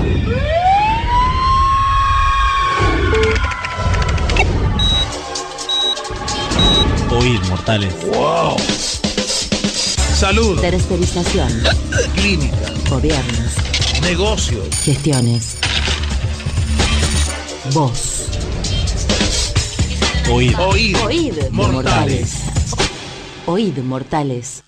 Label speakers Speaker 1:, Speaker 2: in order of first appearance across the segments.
Speaker 1: Oíd, mortales.
Speaker 2: ¡Wow! Salud.
Speaker 3: Tercerización.
Speaker 2: Clínica.
Speaker 3: Gobiernos.
Speaker 2: Negocios.
Speaker 3: Gestiones. Voz.
Speaker 1: Oíd.
Speaker 2: Oíd.
Speaker 3: Oíd,
Speaker 2: Mortales.
Speaker 3: Oíd, mortales.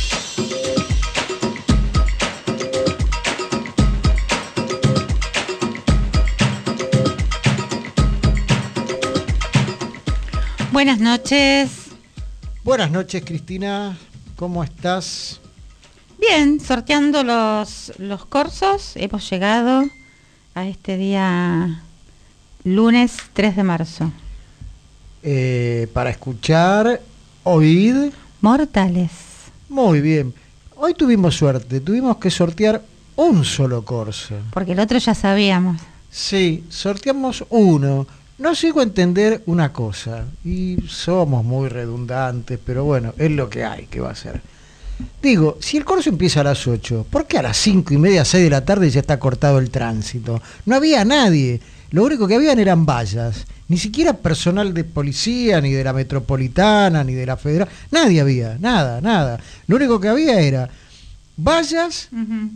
Speaker 4: Buenas noches.
Speaker 5: Buenas noches, Cristina. ¿Cómo estás?
Speaker 4: Bien, sorteando los cursos. Hemos llegado a este día lunes 3 de marzo.
Speaker 5: Para escuchar Oíd
Speaker 4: Mortales.
Speaker 5: Muy bien. Hoy tuvimos suerte. Tuvimos que sortear un solo corso.
Speaker 4: Porque el otro ya sabíamos.
Speaker 5: Sí, sorteamos uno. No sigo a entender una cosa. Y somos muy redundantes, pero bueno, es lo que hay, ¿qué va a ser? Digo, si el corso empieza a las 8, ¿por qué a las 5:30, 6 de la tarde ya está cortado el tránsito? No había nadie. Lo único que habían eran vallas. Ni siquiera personal de policía, ni de la Metropolitana, ni de la Federal. Nadie había, nada. Lo único que había era vallas,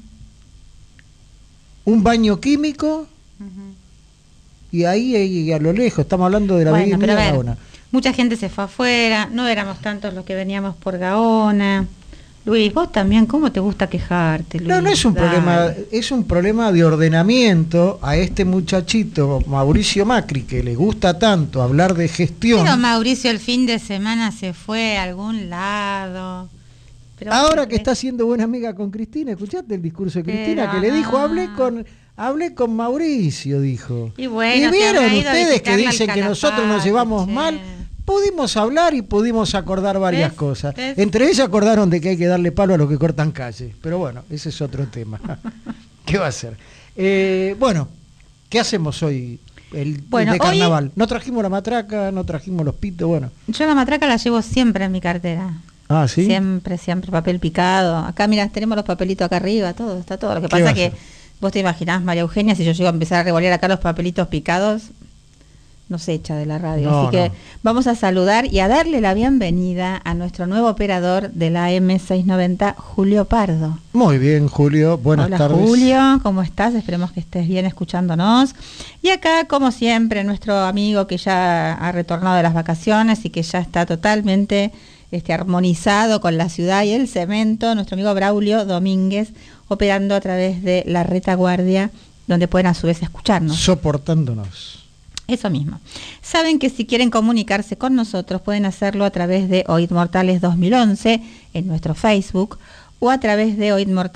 Speaker 5: un baño químico, y ahí a lo lejos, estamos hablando de la
Speaker 4: Bueno, pero
Speaker 5: avenida
Speaker 4: a ver,
Speaker 5: Gaona.
Speaker 4: mucha gente se fue afuera, no éramos tantos los que veníamos por Gaona. Luis, vos también, ¿cómo te gusta quejarte, Luis?
Speaker 5: No es un
Speaker 4: Dale.
Speaker 5: problema, es un problema de ordenamiento a este muchachito Mauricio Macri, que le gusta tanto hablar de gestión.
Speaker 4: Pero Mauricio el fin de semana se fue a algún lado. Pero
Speaker 5: Ahora que está siendo buena amiga con Cristina, ¿escuchaste el discurso de Cristina?
Speaker 4: Pero
Speaker 5: Que le dijo,
Speaker 4: no.
Speaker 5: hablé con Mauricio, dijo.
Speaker 4: Y bueno,
Speaker 5: vieron
Speaker 4: se habrá ido a
Speaker 5: ustedes que
Speaker 4: visitarla al
Speaker 5: dicen que nosotros nos
Speaker 4: Calafate,
Speaker 5: llevamos
Speaker 4: che.
Speaker 5: mal. Pudimos hablar y pudimos acordar varias
Speaker 4: ¿Ves?
Speaker 5: cosas.
Speaker 4: ¿Ves?
Speaker 5: Entre ellas acordaron de que hay que darle palo a los que cortan calles. Pero bueno, ese es otro tema. ¿Qué va a ser? Bueno, ¿qué hacemos hoy?
Speaker 4: Bueno,
Speaker 5: de carnaval. No trajimos la matraca, no trajimos los pitos, bueno.
Speaker 4: Yo la matraca la llevo siempre en mi cartera.
Speaker 5: Ah, ¿sí?
Speaker 4: Siempre, papel picado. Acá, mira, tenemos los papelitos acá arriba, está todo. Lo que
Speaker 5: ¿Qué
Speaker 4: pasa
Speaker 5: va a
Speaker 4: que
Speaker 5: hacer?
Speaker 4: vos te imaginás, María Eugenia, si yo llego a empezar a revolear acá los papelitos picados, nos echa de la radio.
Speaker 5: No,
Speaker 4: Así que
Speaker 5: no.
Speaker 4: vamos a saludar y a darle la bienvenida a nuestro nuevo operador de la M690, Julio Pardo.
Speaker 5: Muy bien, Julio. Buenas
Speaker 4: Hola,
Speaker 5: tardes.
Speaker 4: Julio, ¿cómo estás? Esperemos que estés bien escuchándonos. Y acá, como siempre, nuestro amigo que ya ha retornado de las vacaciones y que ya está totalmente armonizado con la ciudad y el cemento, nuestro amigo Braulio Domínguez, operando a través de la retaguardia, donde pueden a su vez escucharnos.
Speaker 5: Soportándonos.
Speaker 4: Eso mismo. Saben que si quieren comunicarse con nosotros pueden hacerlo a través de Oíd Mortales 2011 en nuestro Facebook o a través de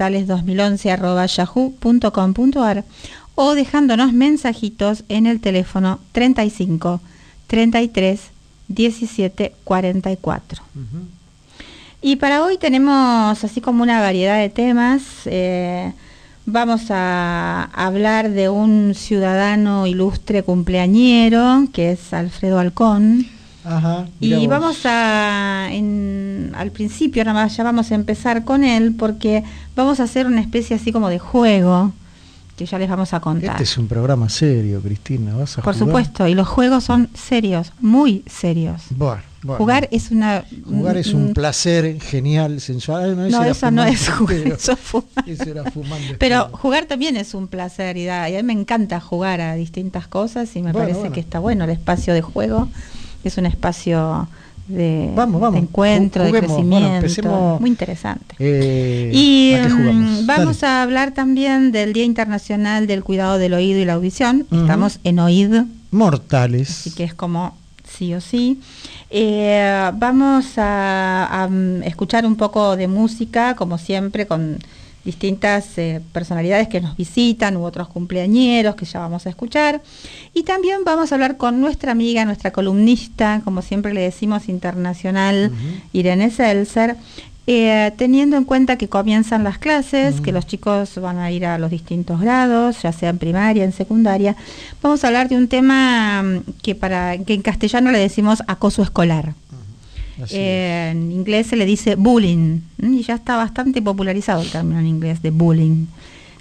Speaker 4: oidmortales2011@yahoo.com.ar o dejándonos mensajitos en el teléfono 35 33 17 44. Y para hoy tenemos así como una variedad de temas. Vamos a hablar de un ciudadano ilustre cumpleañero, que es Alfredo Alcón.
Speaker 5: Ajá. Mirá
Speaker 4: Y
Speaker 5: vos.
Speaker 4: vamos al principio nada más, ya vamos a empezar con él, porque vamos a hacer una especie así como de juego, que ya les vamos a contar.
Speaker 5: Este es un programa serio, Cristina. ¿Vas a
Speaker 4: Por
Speaker 5: jugar?
Speaker 4: supuesto, y los juegos son serios, muy serios.
Speaker 5: Bueno.
Speaker 4: Jugar es
Speaker 5: Jugar es un placer genial, sensual.
Speaker 4: No,
Speaker 5: era
Speaker 4: eso no
Speaker 5: fumando
Speaker 4: es jugar,
Speaker 5: espero.
Speaker 4: eso es fumar.
Speaker 5: Eso era fumando
Speaker 4: Pero
Speaker 5: espero.
Speaker 4: jugar también es un placer y a mí me encanta jugar a distintas cosas y me parece que está bueno el espacio de juego. Es un espacio de encuentro, de
Speaker 5: Juguemos.
Speaker 4: crecimiento,
Speaker 5: Bueno, empecemos,
Speaker 4: muy interesante.
Speaker 5: Y
Speaker 4: ¿a qué jugamos? Vamos a hablar también del Día Internacional del Cuidado del Oído y la Audición. Estamos en Oíd
Speaker 5: Mortales.
Speaker 4: Así que es como sí o sí. Vamos a escuchar un poco de música, como siempre, con distintas personalidades que nos visitan u otros cumpleañeros que ya vamos a escuchar. Y también vamos a hablar con nuestra amiga, nuestra columnista, como siempre le decimos, internacional, Irene Seltzer, teniendo en cuenta que comienzan las clases, que los chicos van a ir a los distintos grados, ya sea en primaria, en secundaria. Vamos a hablar de un tema que en castellano le decimos acoso escolar. En inglés se le dice bullying, y ya está bastante popularizado el término en inglés de bullying,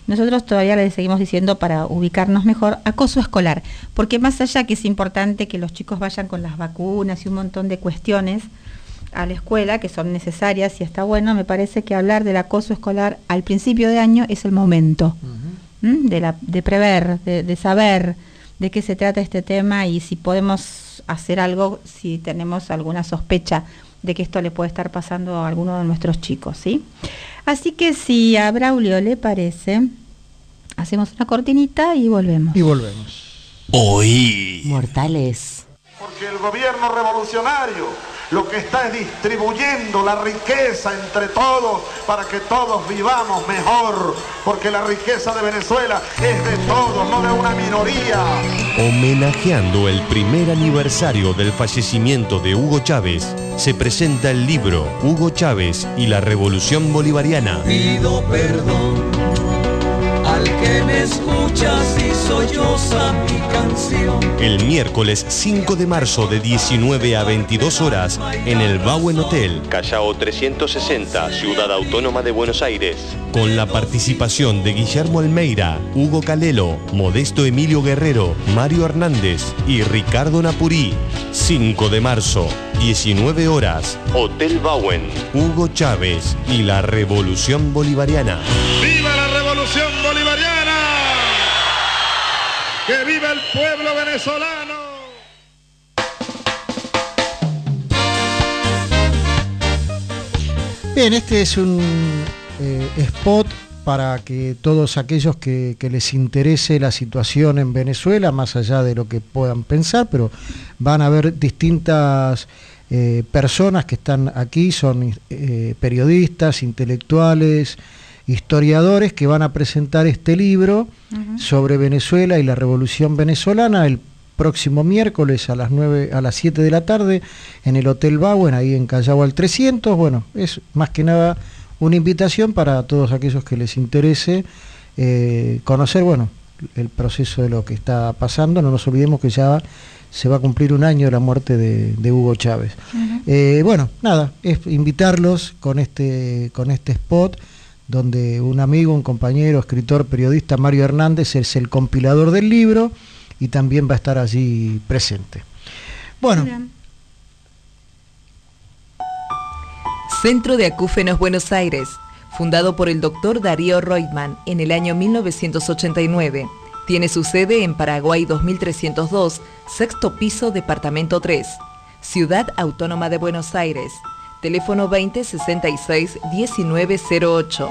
Speaker 4: Nosotros todavía le seguimos diciendo, para ubicarnos mejor, acoso escolar, porque más allá que es importante que los chicos vayan con las vacunas y un montón de cuestiones a la escuela, que son necesarias y está bueno, me parece que hablar del acoso escolar al principio de año es el momento de prever, de saber de qué se trata este tema y si podemos hacer algo, si tenemos alguna sospecha de que esto le puede estar pasando a alguno de nuestros chicos, ¿sí? Así que si a Braulio le parece, hacemos una cortinita y volvemos.
Speaker 5: Y volvemos.
Speaker 2: Hoy.
Speaker 3: Mortales.
Speaker 1: Porque el gobierno revolucionario lo que está es distribuyendo la riqueza entre todos para que todos vivamos mejor, porque la riqueza de Venezuela es de todos, no de una minoría.
Speaker 6: Homenajeando el primer aniversario del fallecimiento de Hugo Chávez, se presenta el libro Hugo Chávez y la Revolución Bolivariana.
Speaker 7: Pido perdón al que me escucha si solloza mi canción.
Speaker 6: El miércoles 5 de marzo de 19 a 22 horas en el Bauen Hotel, Callao 360, Ciudad Autónoma de Buenos Aires. Con la participación de Guillermo Almeida, Hugo Calelo, Modesto Emilio Guerrero, Mario Hernández y Ricardo Napurí. 5 de marzo, 19 horas, Hotel Bauen, Hugo Chávez y la Revolución Bolivariana.
Speaker 1: ¡Viva la Revolución Bolivariana! ¡Que viva el pueblo venezolano!
Speaker 5: Bien, este es un spot para que todos aquellos que les interese la situación en Venezuela, más allá de lo que puedan pensar, pero van a ver distintas personas que están aquí, son periodistas, intelectuales, historiadores que van a presentar este libro sobre Venezuela y la Revolución Venezolana el próximo miércoles a las 7 de la tarde en el Hotel Bauen, ahí en Callao al 300. Bueno, es más que nada una invitación para todos aquellos que les interese conocer, bueno, el proceso de lo que está pasando. No nos olvidemos que ya se va a cumplir un año de la muerte de Hugo Chávez. Bueno, nada, es invitarlos con este spot, donde un amigo, un compañero, escritor, periodista, Mario Hernández, es el compilador del libro y también va a estar allí presente. Bueno.
Speaker 8: Centro de Acúfenos Buenos Aires, fundado por el doctor Darío Reutemann en el año 1989. Tiene su sede en Paraguay 2302, sexto piso, departamento 3, Ciudad Autónoma de Buenos Aires. Teléfono 2066-1908.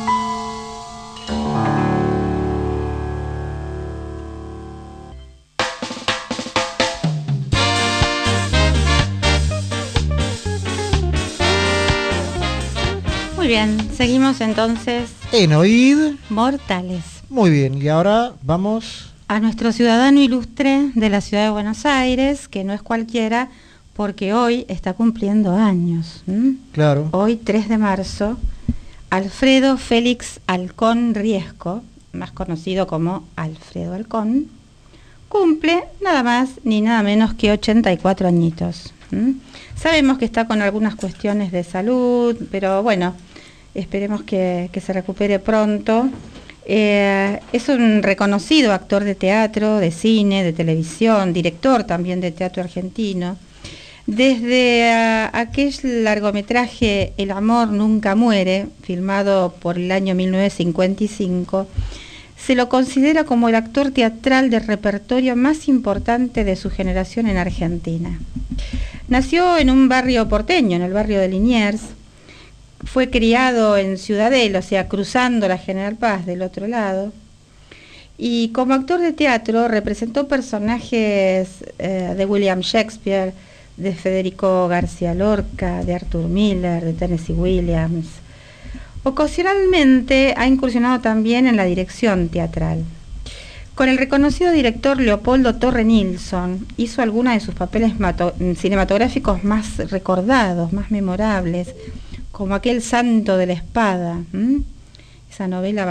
Speaker 4: Muy bien, seguimos entonces
Speaker 5: En Oíd.
Speaker 4: Mortales.
Speaker 5: Muy bien, y ahora vamos
Speaker 4: A nuestro ciudadano ilustre de la ciudad de Buenos Aires, que no es cualquiera, porque hoy está cumpliendo años.
Speaker 5: Claro.
Speaker 4: Hoy, 3 de marzo, Alfredo Félix Alcón Riesco, más conocido como Alfredo Alcón, cumple nada más ni nada menos que 84 añitos. Sabemos que está con algunas cuestiones de salud, pero bueno, esperemos que se recupere pronto. Es un reconocido actor de teatro, de cine, de televisión, director también de teatro argentino. Desde aquel largometraje El amor nunca muere, filmado por el año 1955, se lo considera como el actor teatral de repertorio más importante de su generación en Argentina. Nació en un barrio porteño, en el barrio de Liniers. Fue criado en Ciudadela, o sea, cruzando la General Paz del otro lado. Y como actor de teatro representó personajes de William Shakespeare, de Federico García Lorca, de Arthur Miller, de Tennessee Williams. Ocasionalmente ha incursionado también en la dirección teatral. Con el reconocido director Leopoldo Torre Nilsson hizo algunos de sus papeles cinematográficos más recordados, más memorables, como aquel Santo de la Espada, esa novela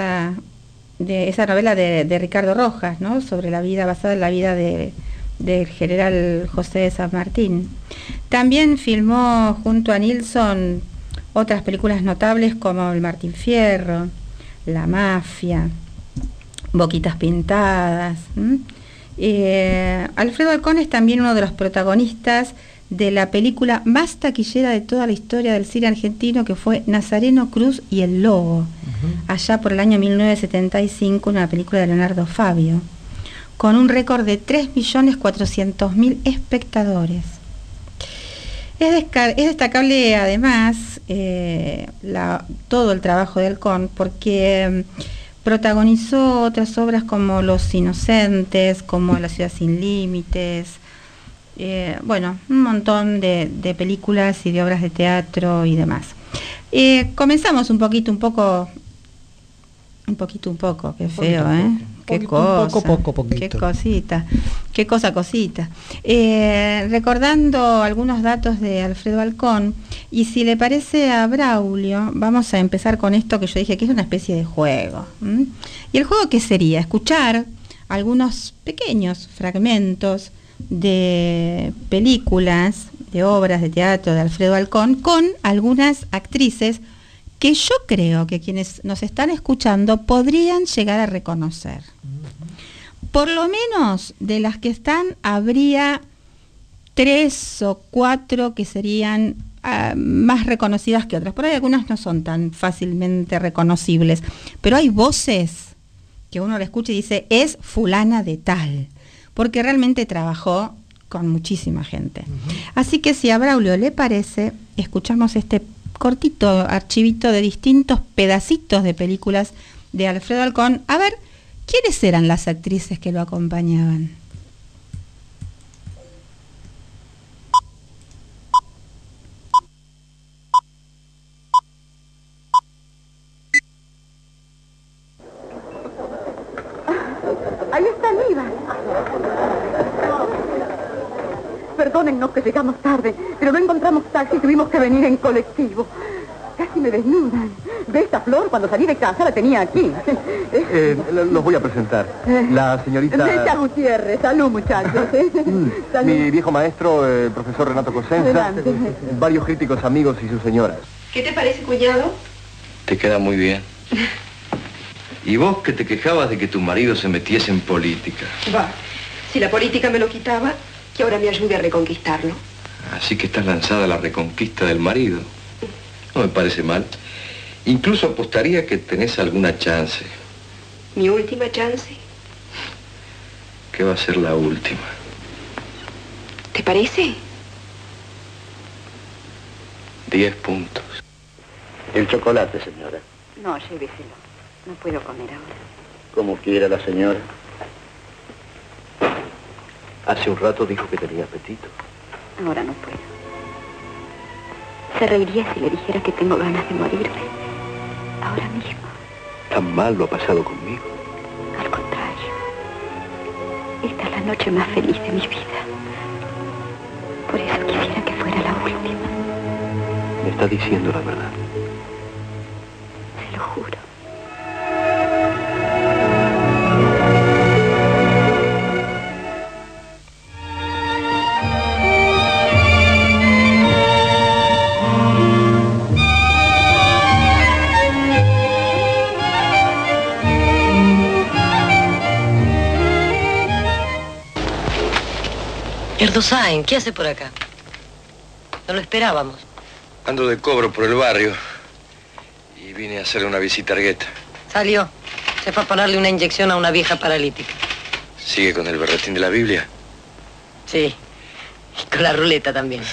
Speaker 4: de Ricardo Rojas, ¿no? Sobre la vida, basada en la vida del general José de San Martín. También filmó junto a Nilsson otras películas notables como El Martín Fierro, La Mafia, Boquitas Pintadas. Alfredo Alcón es también uno de los protagonistas de la película más taquillera de toda la historia del cine argentino, que fue Nazareno Cruz y el Lobo, allá por el año 1975, una película de Leonardo Fabio, con un récord de 3.400.000 espectadores. Es destacable además todo el trabajo de Alcón, porque protagonizó otras obras como Los Inocentes, como La Ciudad Sin Límites, un montón de películas y de obras de teatro y demás. Comenzamos un poco, qué feo, qué cosita. Recordando algunos datos de Alfredo Alcón, y si le parece a Braulio, vamos a empezar con esto que yo dije que es una especie de juego. ¿Y el juego qué sería? Escuchar algunos pequeños fragmentos de películas, de obras de teatro de Alfredo Alcón, con algunas actrices que yo creo que quienes nos están escuchando podrían llegar a reconocer. Por lo menos de las que están, habría 3 o 4 que serían más reconocidas que otras. Por ahí algunas no son tan fácilmente reconocibles, pero hay voces que uno le escucha y dice, es fulana de tal, porque realmente trabajó con muchísima gente. Así que si a Braulio le parece, escuchamos este cortito archivito de distintos pedacitos de películas de Alfredo Alcón. A ver, ¿quiénes eran las actrices que lo acompañaban?
Speaker 9: Ahí está Aníbal. Perdónennos que llegamos tarde, pero no encontramos taxi y tuvimos que venir en colectivo. Casi me desnudan. ¿Ve esta flor? Cuando salí de casa la tenía aquí.
Speaker 10: Los voy a presentar. La señorita...
Speaker 9: Rita Gutiérrez. Salud, muchachos. Salud.
Speaker 10: Mi viejo maestro, el profesor Renato Cosenza. Varios críticos amigos y sus señoras.
Speaker 11: ¿Qué te parece, cuñado?
Speaker 12: Te queda muy bien. ¿Y vos que te quejabas de que tu marido se metiese en política?
Speaker 11: Va, si la política me lo quitaba, que ahora me ayude a reconquistarlo.
Speaker 12: Así que estás lanzada a la reconquista del marido. No me parece mal. Incluso apostaría que tenés alguna chance.
Speaker 11: ¿Mi última chance?
Speaker 12: ¿Qué va a ser la última?
Speaker 11: ¿Te parece?
Speaker 12: 10 puntos.
Speaker 10: El chocolate, señora.
Speaker 9: No, lléveselo. No puedo comer ahora.
Speaker 10: Como quiera la señora. Hace un rato dijo que tenía apetito.
Speaker 9: Ahora no puedo. Se reiría si le dijera que tengo ganas de morirme. Ahora mismo.
Speaker 10: ¿Tan mal lo ha pasado conmigo?
Speaker 9: Al contrario. Esta es la noche más feliz de mi vida. Por eso quisiera que fuera la última.
Speaker 10: Me está diciendo la verdad.
Speaker 9: Se lo juro.
Speaker 13: Erdosain, ¿qué hace por acá? No lo esperábamos.
Speaker 12: Ando de cobro por el barrio y vine a hacerle una visita a Argueta.
Speaker 13: Salió. Se fue a ponerle una inyección a una vieja paralítica.
Speaker 12: ¿Sigue con el berretín de la Biblia?
Speaker 13: Sí. Y con la ruleta también.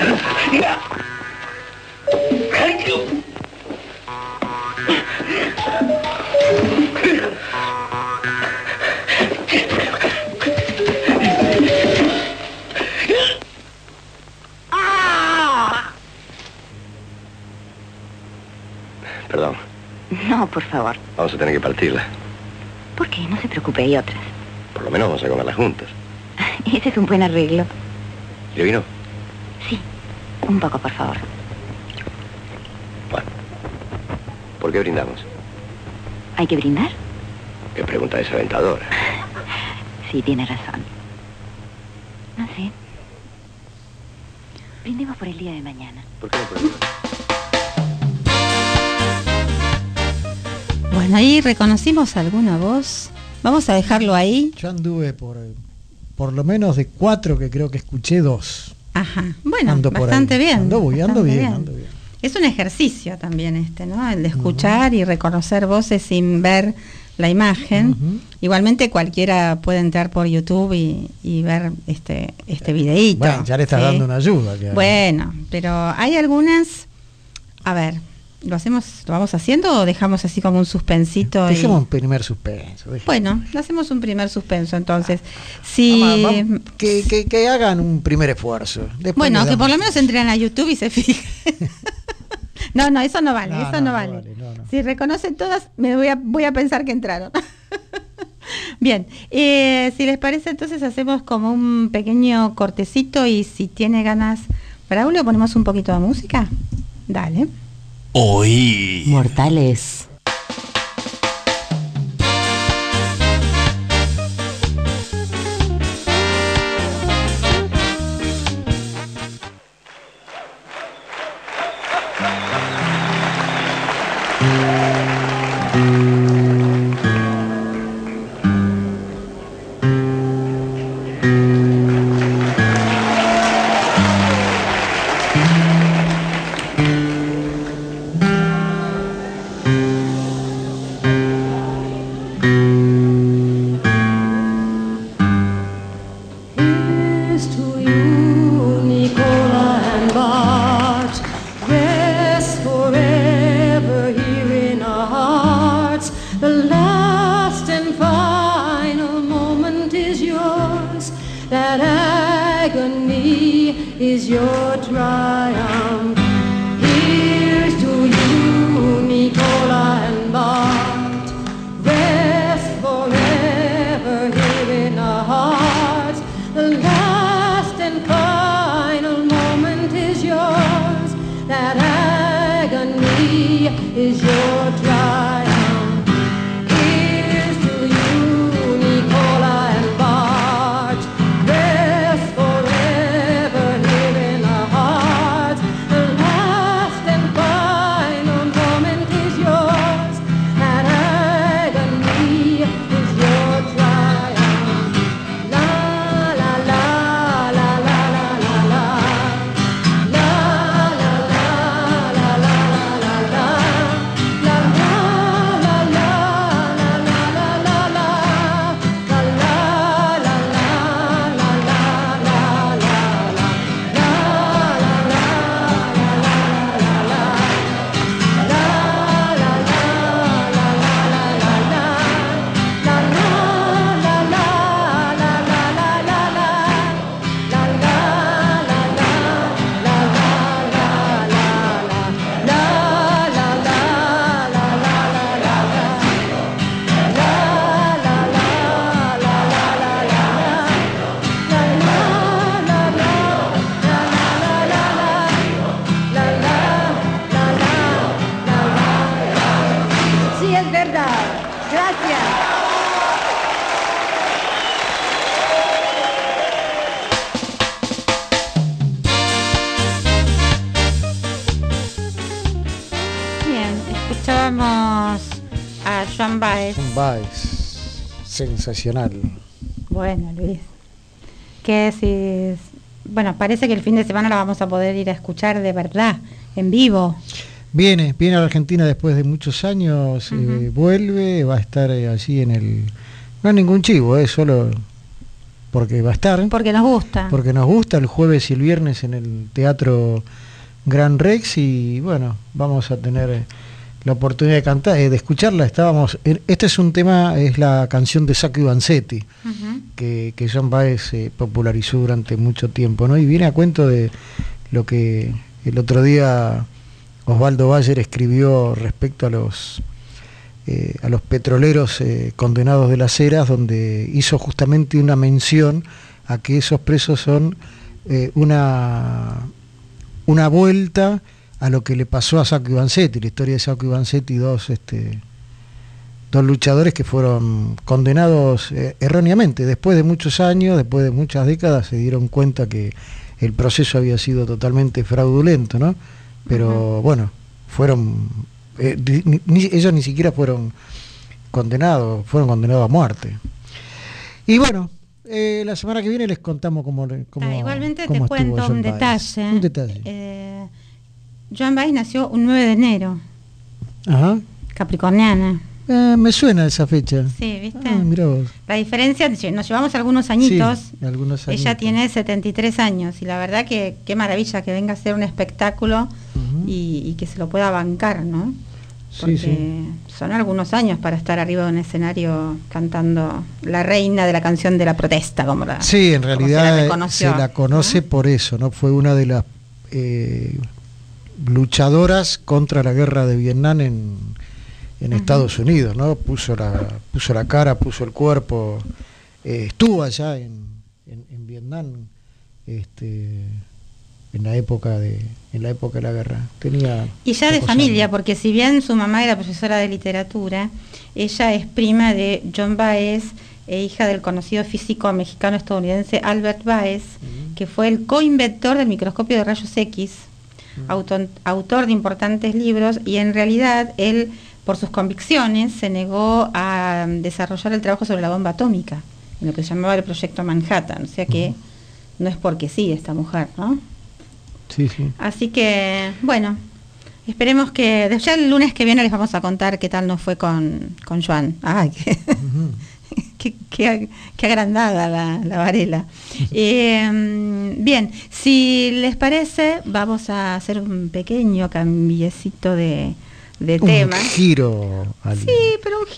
Speaker 12: Perdón.
Speaker 9: No, por favor.
Speaker 12: Vamos a tener que partirla.
Speaker 9: ¿Por qué? No se preocupe, hay otras.
Speaker 12: Por lo menos vamos a comerla juntas.
Speaker 9: Ese es un buen arreglo.
Speaker 12: ¿Le vino?
Speaker 9: Sí, un poco, por favor.
Speaker 12: Bueno. ¿Por qué brindamos?
Speaker 9: ¿Hay que brindar?
Speaker 12: ¿Qué pregunta desalentadora?
Speaker 9: Sí, tiene razón. No sé. Brindemos por el día de mañana.
Speaker 12: ¿Por qué no por el día?
Speaker 4: Bueno, ahí reconocimos alguna voz. Vamos a dejarlo ahí.
Speaker 5: Yo anduve por lo menos de 4 que creo que escuché 2.
Speaker 4: Ajá, bueno, bastante bien.
Speaker 5: Ando bien.
Speaker 4: Es un ejercicio también ¿no? El de escuchar y reconocer voces sin ver la imagen. Igualmente cualquiera puede entrar por YouTube y ver este videíto.
Speaker 5: Bueno, ya le estás dando una ayuda. Claro.
Speaker 4: Bueno, pero hay algunas. A ver, ¿lo vamos haciendo o dejamos así como un suspensito?
Speaker 5: Dejemos un primer suspenso.
Speaker 4: Bueno, hacemos un primer suspenso entonces. Si
Speaker 5: vamos, que hagan un primer esfuerzo. Después
Speaker 4: bueno, que por lo menos entren a YouTube y se fijen. No, eso no vale, no vale. Si reconocen todas, voy a pensar que entraron. Bien, si les parece, entonces hacemos como un pequeño cortecito y si tiene ganas, Braulio, ponemos un poquito de música. Dale.
Speaker 2: Hoy.
Speaker 3: Mortales.
Speaker 5: Sensacional.
Speaker 4: Bueno, Luis, ¿qué decís? Bueno, parece que el fin de semana la vamos a poder ir a escuchar de verdad, en vivo.
Speaker 5: Viene a la Argentina después de muchos años, vuelve, va a estar allí no es ningún chivo, solo porque va a estar.
Speaker 4: Porque nos gusta.
Speaker 5: Porque nos gusta, el jueves y el viernes en el Teatro Gran Rex y bueno, vamos a tener la oportunidad de cantar, de escucharla. Este es un tema, es la canción de Sacco y Vanzetti, que Joan Baez popularizó durante mucho tiempo, ¿no? Y viene a cuento de lo que el otro día Osvaldo Bayer escribió respecto a los petroleros condenados de las Heras, donde hizo justamente una mención a que esos presos son una vuelta a lo que le pasó a Sacco y Vanzetti, la historia de Sacco y Vanzetti, dos luchadores que fueron condenados erróneamente. Después de muchos años, después de muchas décadas, se dieron cuenta que el proceso había sido totalmente fraudulento, ¿no? Pero bueno, fueron ellos ni siquiera fueron condenados a muerte. Y bueno, la semana que viene les contamos cómo
Speaker 4: igualmente
Speaker 5: cómo
Speaker 4: te cuento un detalle. Joan Baez nació un 9 de enero.
Speaker 5: Ajá.
Speaker 4: Capricorniana.
Speaker 5: Me suena esa fecha.
Speaker 4: Sí, ¿viste?
Speaker 5: Mirá vos.
Speaker 4: La diferencia, nos llevamos algunos añitos.
Speaker 5: Sí, algunos añitos.
Speaker 4: Ella tiene 73 años y la verdad que qué maravilla que venga a hacer un espectáculo y que se lo pueda bancar, ¿no? Porque son algunos años para estar arriba de un escenario cantando la reina de la canción de la protesta, como la
Speaker 5: Sí, en realidad
Speaker 4: se
Speaker 5: la conoce, ¿no? Por eso, ¿no? Fue una de las luchadoras contra la guerra de Vietnam en Estados Unidos, ¿no? Puso la cara, puso el cuerpo, estuvo allá en Vietnam, en la época de la guerra.
Speaker 4: Y ya de familia, porque si bien su mamá era profesora de literatura, ella es prima de John Baez e hija del conocido físico mexicano-estadounidense Albert Baez, que fue el coinventor del microscopio de rayos X, autor de importantes libros, y en realidad él, por sus convicciones, se negó a desarrollar el trabajo sobre la bomba atómica, en lo que se llamaba el proyecto Manhattan, o sea que no es porque sí esta mujer, ¿no?
Speaker 5: Sí.
Speaker 4: Así que, bueno, esperemos que ya el lunes que viene les vamos a contar qué tal nos fue con Joan. Ay, qué agrandada la Varela. Bien, si les parece, vamos a hacer un pequeño cambiecito de tema.
Speaker 5: Un giro.
Speaker 4: Sí, pero un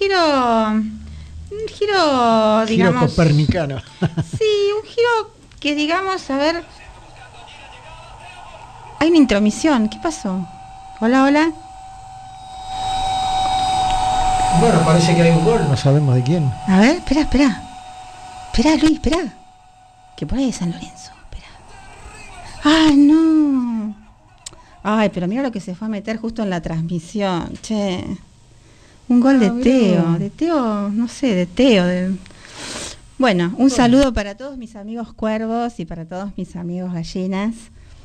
Speaker 4: giro, digamos...
Speaker 5: Giro copernicano.
Speaker 4: Sí, un giro que digamos, a ver... Hay una intromisión, ¿qué pasó? Hola.
Speaker 5: Bueno, parece que hay un gol, no sabemos de quién.
Speaker 4: A ver, espera. Espera, Luis, espera. Que por ahí es San Lorenzo, espera. ¡Ay, no! Ay, pero mira lo que se fue a meter justo en la transmisión, che. Un gol de Teo, no sé, de Teo. Bueno, un saludo para todos mis amigos cuervos y para todos mis amigos gallinas.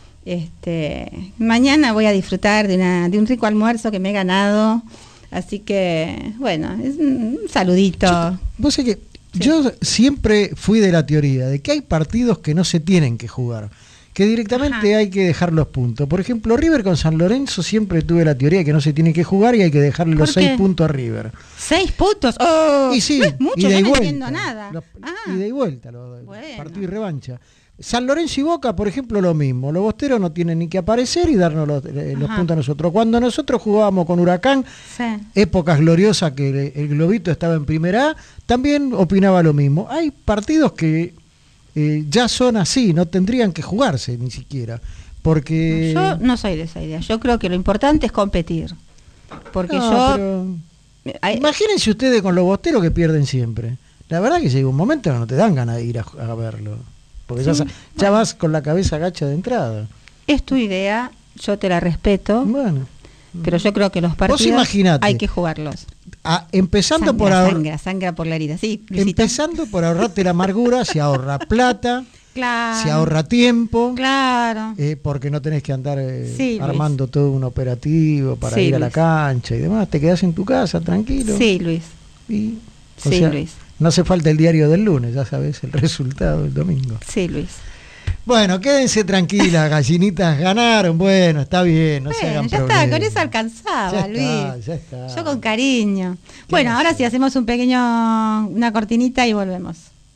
Speaker 4: Mañana voy a disfrutar de un rico almuerzo que me he ganado, así que bueno, es un saludito.
Speaker 5: Vos sabés que yo siempre fui de la teoría de que hay partidos que no se tienen que jugar, que directamente hay que dejar los puntos. Por ejemplo, River con San Lorenzo siempre tuve la teoría de que no se tiene que jugar y hay que dejarle los 6 puntos a River.
Speaker 4: 6 puntos, ¡oh!
Speaker 5: Y sí,
Speaker 4: no es mucho,
Speaker 5: yo
Speaker 4: no entiendo nada.
Speaker 5: Ida y vuelta, partido y revancha. San Lorenzo y Boca, por ejemplo, lo mismo. Los bosteros no tienen ni que aparecer y darnos los puntos a nosotros. Cuando nosotros jugábamos con Huracán, épocas gloriosas que el Globito estaba en Primera A, también opinaba lo mismo. Hay partidos que ya son así, no tendrían que jugarse ni siquiera. Porque
Speaker 4: yo no soy de esa idea. Yo creo que lo importante es competir. Porque
Speaker 5: imagínense ustedes con los bosteros que pierden siempre. La verdad que llega un momento que no te dan ganas de ir a verlo. Porque ya vas con la cabeza gacha de entrada.
Speaker 4: Es tu idea, yo te la respeto.
Speaker 5: Bueno.
Speaker 4: Pero yo creo que los partidos hay que jugarlos.
Speaker 5: Empezando
Speaker 4: sangra por la herida, sí.
Speaker 5: Empezando por ahorrarte la amargura, se ahorra plata, se ahorra tiempo, porque no tenés que andar armando todo un operativo para ir a la cancha y demás. Te quedás en tu casa tranquilo.
Speaker 4: Sí, Luis.
Speaker 5: Luis. No hace falta el diario del lunes, ya sabes el resultado del domingo.
Speaker 4: Sí, Luis.
Speaker 5: Bueno, quédense tranquilas, gallinitas ganaron, bueno, está bien, no se hagan problemas.
Speaker 4: Ya está, con eso alcanzaba, Luis.
Speaker 5: Ya está.
Speaker 4: Yo con cariño. Bueno, ahora sí hacemos una cortinita y volvemos.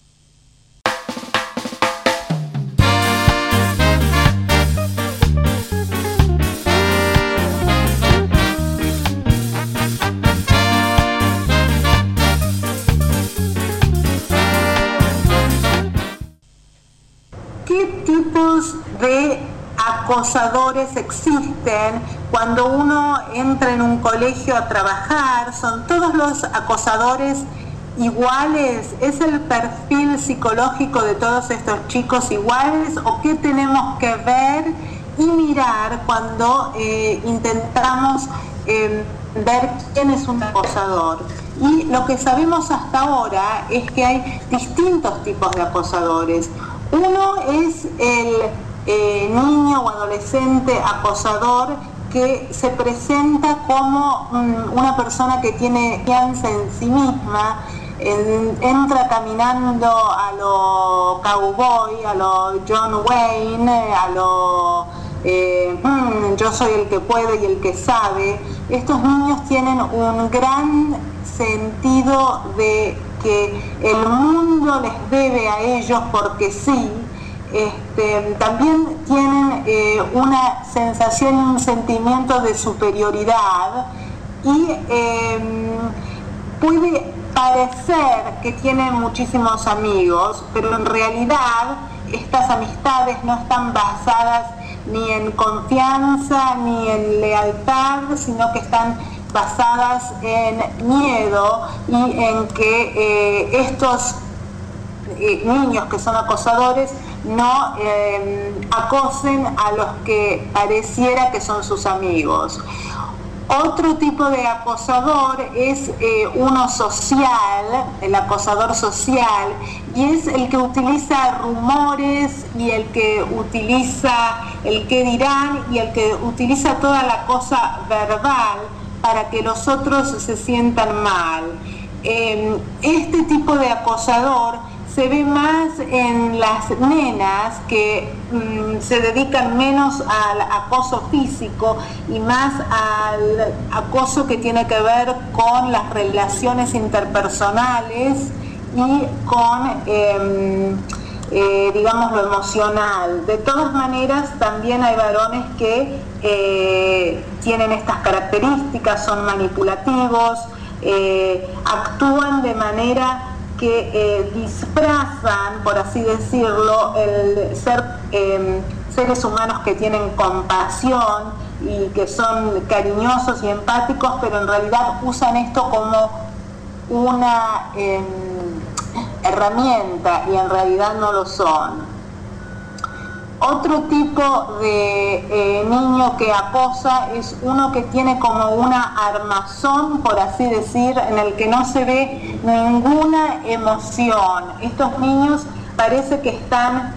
Speaker 14: De acosadores existen cuando uno entra en un colegio a trabajar. ¿Son todos los acosadores iguales? ¿Es el perfil psicológico de todos estos chicos iguales? ¿O qué tenemos que ver y mirar cuando intentamos ver quién es un acosador? Y lo que sabemos hasta ahora es que hay distintos tipos de acosadores. Uno es el niño o adolescente acosador que se presenta como una persona que tiene confianza en sí misma, entra caminando a lo cowboy, a lo John Wayne, a lo yo soy el que puede y el que sabe. Estos niños tienen un gran sentido de que el mundo les debe a ellos porque sí. También tienen una sensación y un sentimiento de superioridad y puede parecer que tienen muchísimos amigos, pero en realidad estas amistades no están basadas ni en confianza ni en lealtad, sino que están basadas en miedo y en que estos niños que son acosadores no acosen a los que pareciera que son sus amigos. Otro tipo de acosador es uno social, el acosador social, y es el que utiliza rumores y el que utiliza el qué dirán y el que utiliza toda la cosa verbal para que los otros se sientan mal. Este tipo de acosador se ve más en las nenas que se dedican menos al acoso físico y más al acoso que tiene que ver con las relaciones interpersonales y con, digamos, lo emocional. De todas maneras, también hay varones que tienen estas características, son manipulativos, actúan de manera que disfrazan, por así decirlo, el ser seres humanos que tienen compasión y que son cariñosos y empáticos, pero en realidad usan esto como una herramienta y en realidad no lo son. Otro tipo de niño que acosa es uno que tiene como una armazón, por así decir, en el que no se ve ninguna emoción. Estos niños parece que están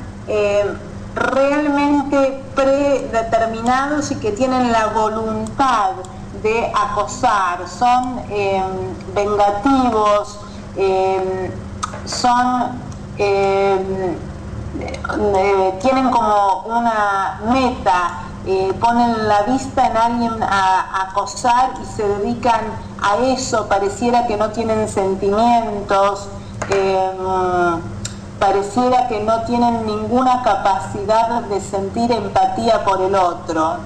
Speaker 14: realmente predeterminados y que tienen la voluntad de acosar. Son vengativos, tienen como una meta, ponen la vista en alguien a acosar y se dedican a eso. Pareciera que no tienen sentimientos, pareciera que no tienen ninguna capacidad de sentir empatía por el otro.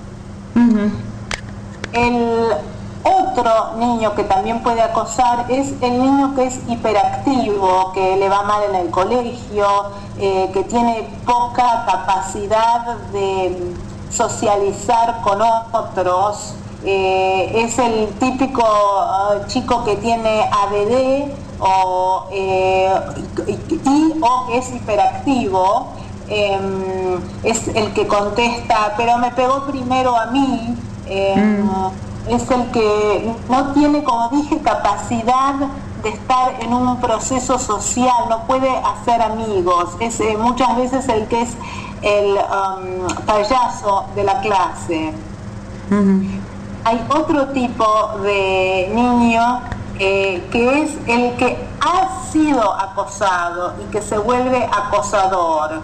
Speaker 14: El otro niño que también puede acosar es el niño que es hiperactivo, que le va mal en el colegio, que tiene poca capacidad de socializar con otros. Es el típico chico que tiene ADD o es hiperactivo. Es el que contesta, pero me pegó primero a mí. Es el que no tiene, como dije, capacidad de estar en un proceso social, no puede hacer amigos. Es muchas veces el que es el payaso de la clase. Hay otro tipo de niño que es el que ha sido acosado y que se vuelve acosador.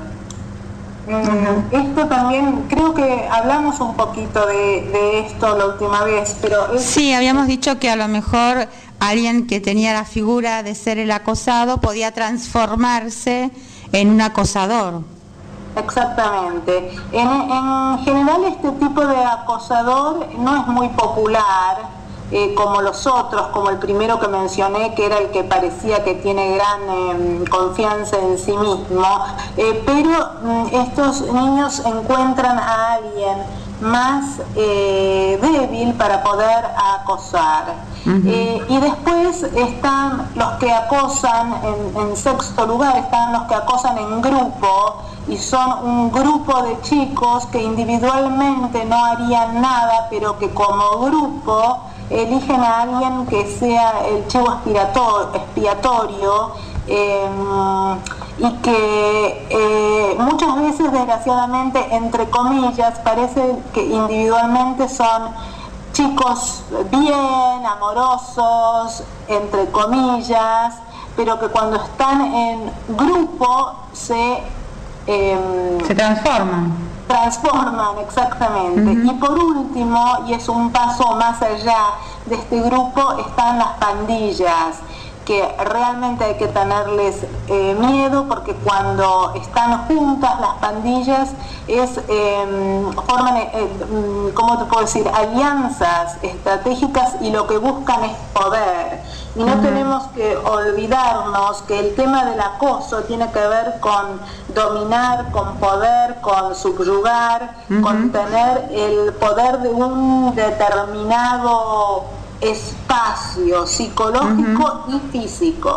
Speaker 14: Esto también, creo que hablamos un poquito de esto la última vez, pero...
Speaker 4: Sí, habíamos dicho que a lo mejor alguien que tenía la figura de ser el acosado podía transformarse en un acosador.
Speaker 14: Exactamente. En general este tipo de acosador no es muy popular, como los otros, como el primero que mencioné, que era el que parecía que tiene gran confianza en sí mismo, pero estos niños encuentran a alguien más débil para poder acosar. Y después están los que acosan, en sexto lugar están los que acosan en grupo, y son un grupo de chicos que individualmente no harían nada, pero que como grupo eligen a alguien que sea el chivo expiatorio y que muchas veces, desgraciadamente, entre comillas, parece que individualmente son chicos bien, amorosos, entre comillas, pero que cuando están en grupo se
Speaker 4: transforman.
Speaker 14: Transforman, exactamente. Y por último, y es un paso más allá de este grupo, están las pandillas, que realmente hay que tenerles miedo, porque cuando están juntas las pandillas forman, ¿cómo te puedo decir?, alianzas estratégicas, y lo que buscan es poder. Y no tenemos que olvidarnos que el tema del acoso tiene que ver con dominar, con poder, con subyugar, con tener el poder de un determinado espacio psicológico y físico.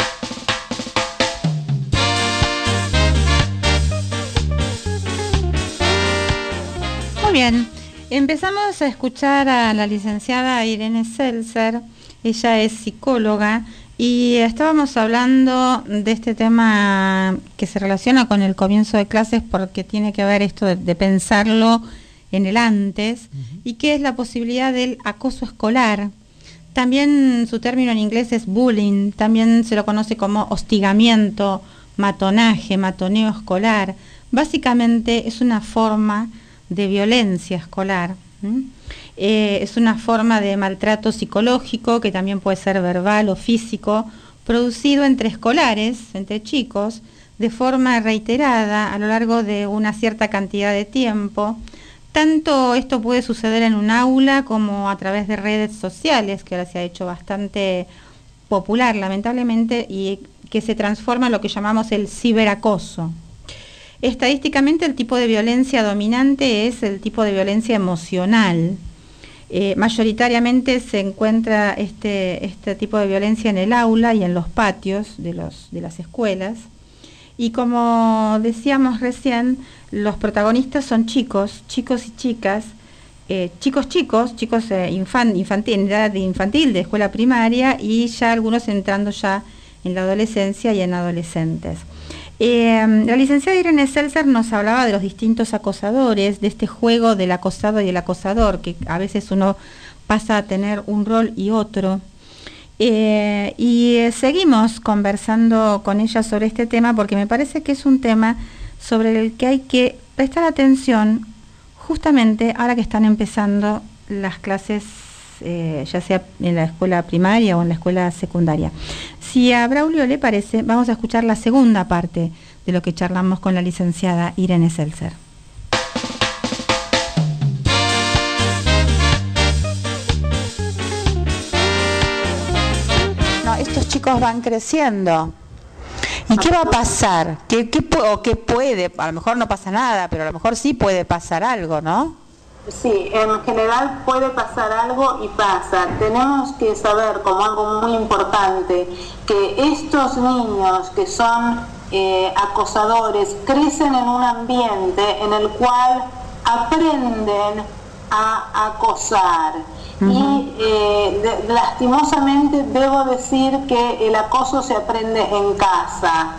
Speaker 4: Muy bien, empezamos a escuchar a la licenciada Irene Seltzer. Ella es psicóloga y estábamos hablando de este tema que se relaciona con el comienzo de clases, porque tiene que ver esto de pensarlo en el antes, y que es la posibilidad del acoso escolar. También su término en inglés es bullying, también se lo conoce como hostigamiento, matonaje, matoneo escolar. Básicamente es una forma de violencia escolar. Es una forma de maltrato psicológico, que también puede ser verbal o físico, producido entre escolares, entre chicos, de forma reiterada a lo largo de una cierta cantidad de tiempo. Tanto esto puede suceder en un aula como a través de redes sociales, que ahora se ha hecho bastante popular, lamentablemente, y que se transforma en lo que llamamos el ciberacoso. Estadísticamente, el tipo de violencia dominante es el tipo de violencia emocional. Mayoritariamente se encuentra este tipo de violencia en el aula y en los patios de las escuelas. Y como decíamos recién, los protagonistas son chicos y chicas, chicos infantil, en edad infantil, de escuela primaria, y ya algunos entrando ya en la adolescencia y en adolescentes. La licenciada Irene Seltzer nos hablaba de los distintos acosadores, de este juego del acosado y el acosador, que a veces uno pasa a tener un rol y otro. Y seguimos conversando con ella sobre este tema, porque me parece que es un tema sobre el que hay que prestar atención justamente ahora que están empezando las clases, ya sea en la escuela primaria o en la escuela secundaria. Si a Braulio le parece, vamos a escuchar la segunda parte de lo que charlamos con la licenciada Irene Seltzer. Estos chicos van creciendo. ¿Y qué va a pasar? ¿Qué puede? A lo mejor no pasa nada, pero a lo mejor sí puede pasar algo, ¿no?
Speaker 14: Sí, en general puede pasar algo y pasa. Tenemos que saber, como algo muy importante, que estos niños que son acosadores crecen en un ambiente en el cual aprenden a acosar. Y lastimosamente debo decir que el acoso se aprende en casa,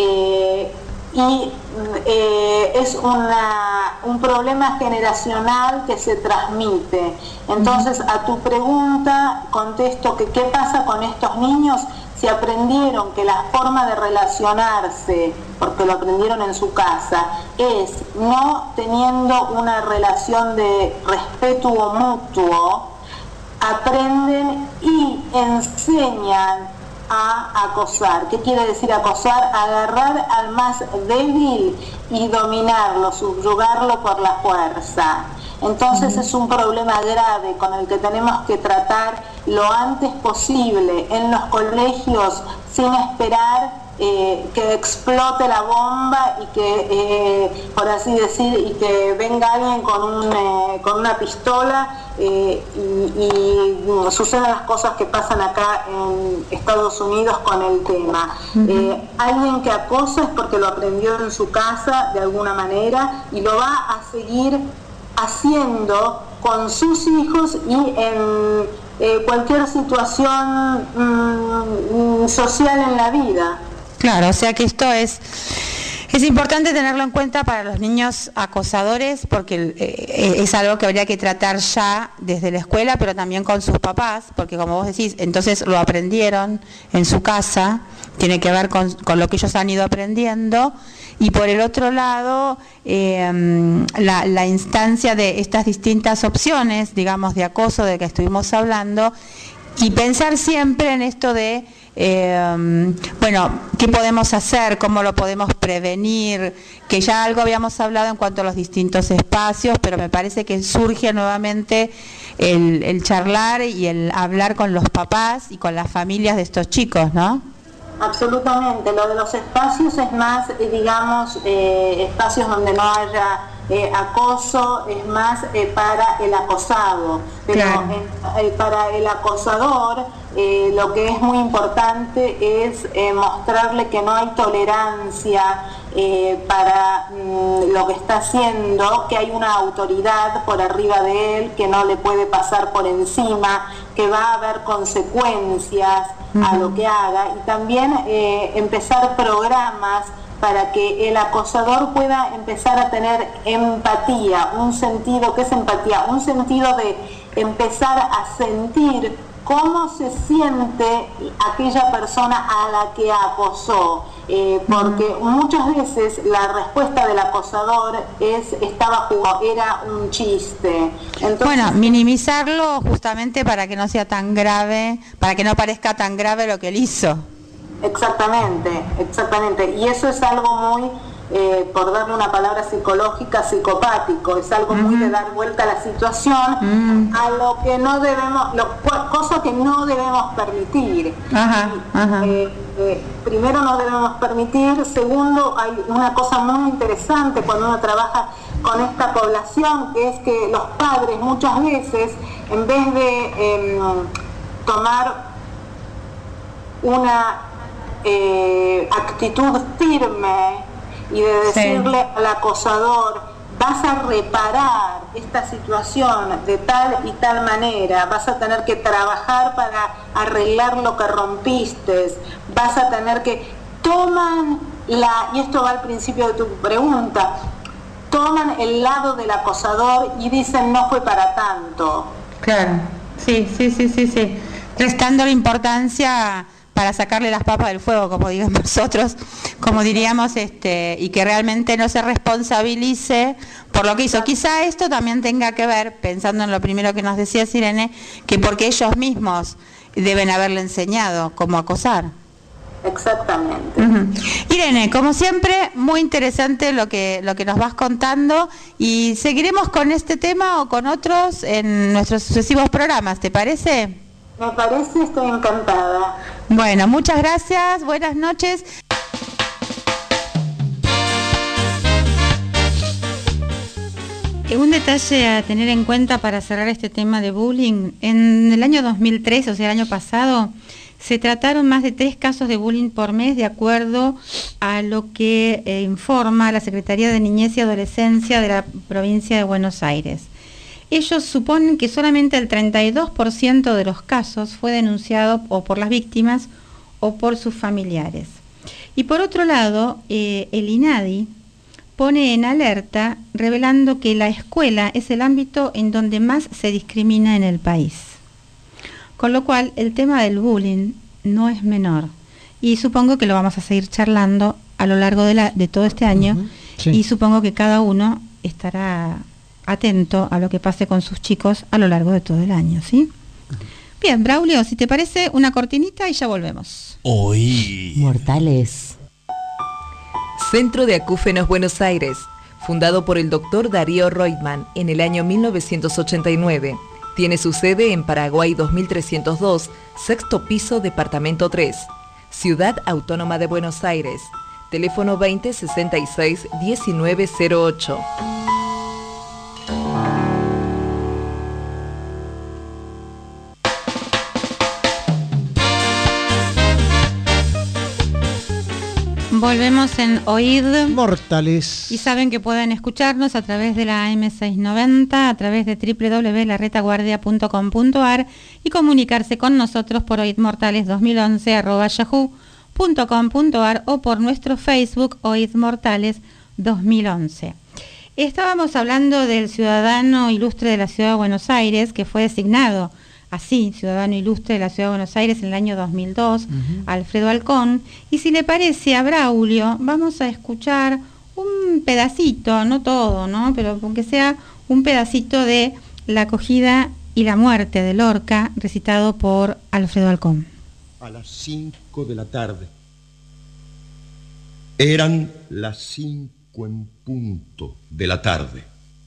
Speaker 14: y es un problema generacional que se transmite. Entonces, a tu pregunta contesto que qué pasa con estos niños si aprendieron que la forma de relacionarse, porque lo aprendieron en su casa, es no teniendo una relación de respeto mutuo, aprenden y enseñan a acosar. ¿Qué quiere decir acosar? Agarrar al más débil y dominarlo, subyugarlo por la fuerza. Entonces es un problema grave con el que tenemos que tratar lo antes posible en los colegios, sin esperar que explote la bomba y que, por así decir, y que venga alguien con una pistola y sucedan las cosas que pasan acá en Estados Unidos con el tema. Alguien que acosa es porque lo aprendió en su casa de alguna manera y lo va a seguir haciendo con sus hijos y en cualquier situación social en la vida.
Speaker 15: Claro, o sea que esto es importante tenerlo en cuenta para los niños acosadores, porque es algo que habría que tratar ya desde la escuela, pero también con sus papás, porque como vos decís, entonces lo aprendieron en su casa, tiene que ver con lo que ellos han ido aprendiendo. Y por el otro lado, la instancia de estas distintas opciones, digamos, de acoso de que estuvimos hablando, y pensar siempre en esto de, bueno, ¿qué podemos hacer? ¿Cómo lo podemos prevenir? Que ya algo habíamos hablado en cuanto a los distintos espacios, pero me parece que surge nuevamente el charlar y el hablar con los papás y con las familias de estos chicos, ¿no?
Speaker 14: Absolutamente, lo de los espacios es más, digamos, espacios donde no haya acoso, es más para el acosado, pero claro. Para el acosador lo que es muy importante es mostrarle que no hay tolerancia para lo que está haciendo, que hay una autoridad por arriba de él, que no le puede pasar por encima, que va a haber consecuencias a lo que haga, y también empezar programas para que el acosador pueda empezar a tener empatía, un sentido, ¿qué es empatía? Un sentido de empezar a sentir cómo se siente aquella persona a la que acosó, porque muchas veces la respuesta del acosador estaba jugando, era un chiste. Entonces,
Speaker 15: bueno, minimizarlo justamente para que no sea tan grave, para que no parezca tan grave lo que él hizo.
Speaker 14: Exactamente, exactamente. Y eso es algo muy, por darle una palabra psicológica, psicopático. Es algo muy de dar vuelta a la situación, a lo que no debemos, cosa que no debemos permitir. Primero, no debemos permitir. Segundo, hay una cosa muy interesante cuando uno trabaja con esta población, que es que los padres muchas veces, en vez de tomar una actitud firme y de decirle al acosador, vas a reparar esta situación de tal y tal manera, vas a tener que trabajar para arreglar lo que rompiste, vas a tener que... y esto va al principio de tu pregunta, toman el lado del acosador y dicen no fue para tanto.
Speaker 15: Claro, sí. Restando la importancia para sacarle las papas del fuego, como digamos nosotros, como diríamos, y que realmente no se responsabilice por lo que hizo. Quizá esto también tenga que ver, pensando en lo primero que nos decía Irene, que porque ellos mismos deben haberle enseñado cómo acosar.
Speaker 14: Exactamente.
Speaker 15: Irene, como siempre, muy interesante lo que nos vas contando, y seguiremos con este tema o con otros en nuestros sucesivos programas, ¿te parece?
Speaker 14: Me parece, estoy encantada.
Speaker 15: Bueno, muchas gracias, buenas noches. Un detalle a tener en cuenta para cerrar este tema de bullying: en el año 2003, o sea, el año pasado, se trataron más de 3 casos de bullying por mes, de acuerdo a lo que informa la Secretaría de Niñez y Adolescencia de la provincia de Buenos Aires. Ellos suponen que solamente el 32% de los casos fue denunciado o por las víctimas o por sus familiares. Y por otro lado, el INADI pone en alerta, revelando que la escuela es el ámbito en donde más se discrimina en el país. Con lo cual, el tema del bullying no es menor. Y supongo que lo vamos a seguir charlando a lo largo de todo este año. Sí. Y supongo que cada uno estará atento a lo que pase con sus chicos a lo largo de todo el año, ¿sí? Bien, Braulio, si te parece, una cortinita y ya volvemos.
Speaker 2: Hoy.
Speaker 3: Mortales.
Speaker 8: Centro de Acúfenos Buenos Aires, fundado por el doctor Darío Reutemann en el año 1989. Tiene su sede en Paraguay 2302, sexto piso, departamento 3. Ciudad Autónoma de Buenos Aires. Teléfono 2066 1908.
Speaker 15: Volvemos en Oíd
Speaker 5: Mortales.
Speaker 15: Y saben que pueden escucharnos a través de la AM690, a través de www.laretaguardia.com.ar y comunicarse con nosotros por oidmortales2011@yahoo.com. oid.com.ar o por nuestro Facebook Oid Mortales 2011. Estábamos hablando del ciudadano ilustre de la Ciudad de Buenos Aires, que fue designado así, ciudadano ilustre de la Ciudad de Buenos Aires en el año 2002, Alfredo Alcón. Y si le parece a Braulio, vamos a escuchar un pedacito, no todo, ¿no? Pero aunque sea un pedacito de La acogida y la muerte de Lorca, recitado por Alfredo Alcón.
Speaker 16: A las 5 de la tarde. Eran las 5 en punto de la tarde.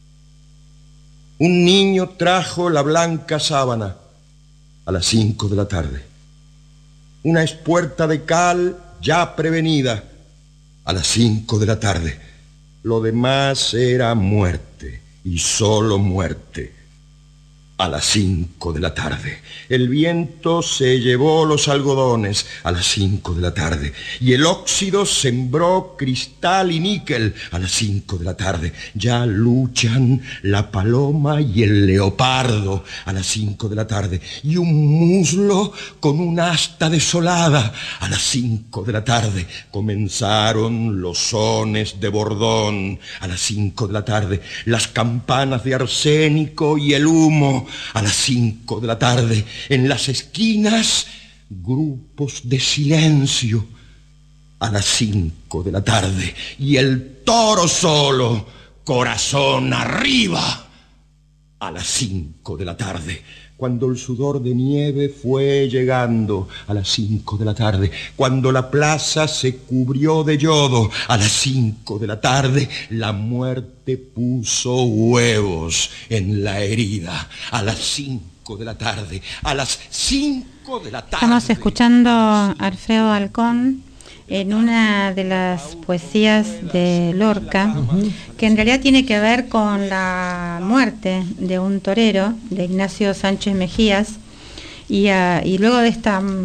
Speaker 16: Un niño trajo la blanca sábana a las 5 de la tarde. Una espuerta de cal ya prevenida a las 5 de la tarde. Lo demás era muerte y solo muerte. A las 5 de la tarde. El viento se llevó los algodones a las 5 de la tarde. Y el óxido sembró cristal y níquel a las 5 de la tarde. Ya luchan la paloma y el leopardo a las 5 de la tarde. Y un muslo con un asta desolada a las 5 de la tarde. Comenzaron los sones de bordón a las 5 de la tarde. Las campanas de arsénico y el humo a las 5 de la tarde. En las esquinas, grupos de silencio a las 5 de la tarde. Y el toro solo, corazón arriba, a las 5 de la tarde. Cuando el sudor de nieve fue llegando a las 5 de la tarde, cuando la plaza se cubrió de yodo a las 5 de la tarde, la muerte puso huevos en la herida a las 5 de la tarde, a las 5 de la tarde.
Speaker 15: Estamos escuchando a Alfredo Alcón en una de las poesías de Lorca, que en realidad tiene que ver con la muerte de un torero, de Ignacio Sánchez Mejías, y luego de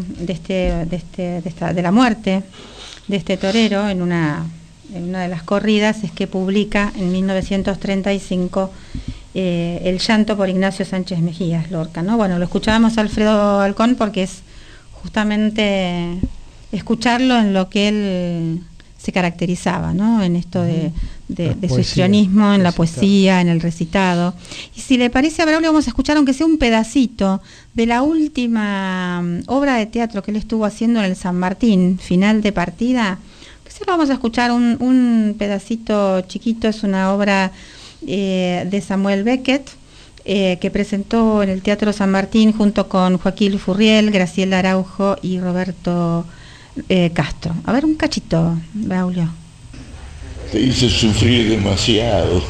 Speaker 15: la muerte de este torero en una de las corridas es que publica en 1935 El llanto por Ignacio Sánchez Mejías, Lorca, ¿no? Bueno, lo escuchábamos a Alfredo Alcón porque es justamente escucharlo en lo que él se caracterizaba, ¿no? En esto de su histrionismo, en la poesía, en el recitado. Y si le parece a Braulio, vamos a escuchar, aunque sea un pedacito, de la última obra de teatro que él estuvo haciendo en el San Martín, Final de Partida. Que se lo vamos a escuchar un pedacito chiquito, es una obra de Samuel Beckett, que presentó en el Teatro San Martín junto con Joaquín Furriel, Graciela Araujo y Roberto Castro. A ver, un cachito, Braulio.
Speaker 17: Te hice sufrir demasiado,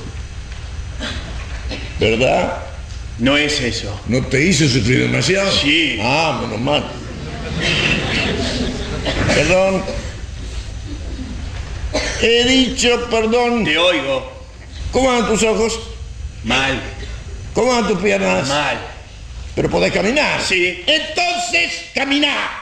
Speaker 17: ¿verdad?
Speaker 18: No es eso.
Speaker 17: ¿No te hice sufrir demasiado?
Speaker 18: Sí.
Speaker 17: Ah, menos mal. Perdón. He dicho perdón.
Speaker 18: Te oigo.
Speaker 17: ¿Cómo van tus ojos?
Speaker 18: Mal.
Speaker 17: ¿Cómo van tus piernas?
Speaker 18: Mal.
Speaker 17: ¿Pero podés caminar?
Speaker 18: Sí.
Speaker 17: Entonces, camina.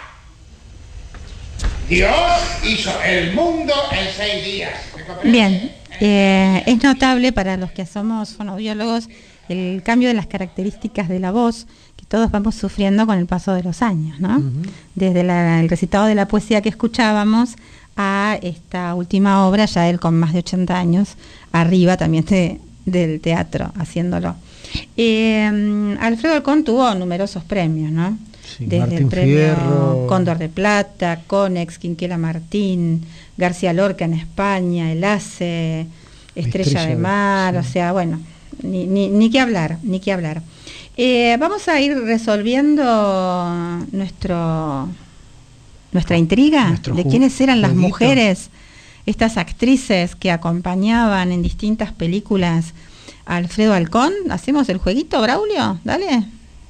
Speaker 17: Dios hizo el mundo en 6 días.
Speaker 15: Bien, es notable para los que somos fonoaudiólogos el cambio de las características de la voz que todos vamos sufriendo con el paso de los años, ¿no? Desde el recitado de la poesía que escuchábamos a esta última obra, ya él con más de 80 años, arriba también del teatro, haciéndolo. Alfredo Alcón tuvo numerosos premios, ¿no?
Speaker 5: Sí,
Speaker 15: desde
Speaker 5: Martín
Speaker 15: el premio
Speaker 5: Fierro,
Speaker 15: Cóndor de Plata, Conex, Quinquela Martín, García Lorca en España, el ACE, Estrella de Mar, sí. O sea, bueno, ni que hablar, ni que hablar. Vamos a ir resolviendo nuestra intriga de quiénes eran las mujeres, estas actrices que acompañaban en distintas películas a Alfredo Alcón. ¿Hacemos el jueguito, Braulio? Dale.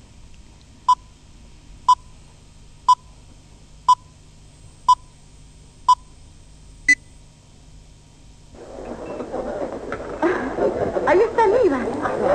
Speaker 9: Ahí está Aníbal.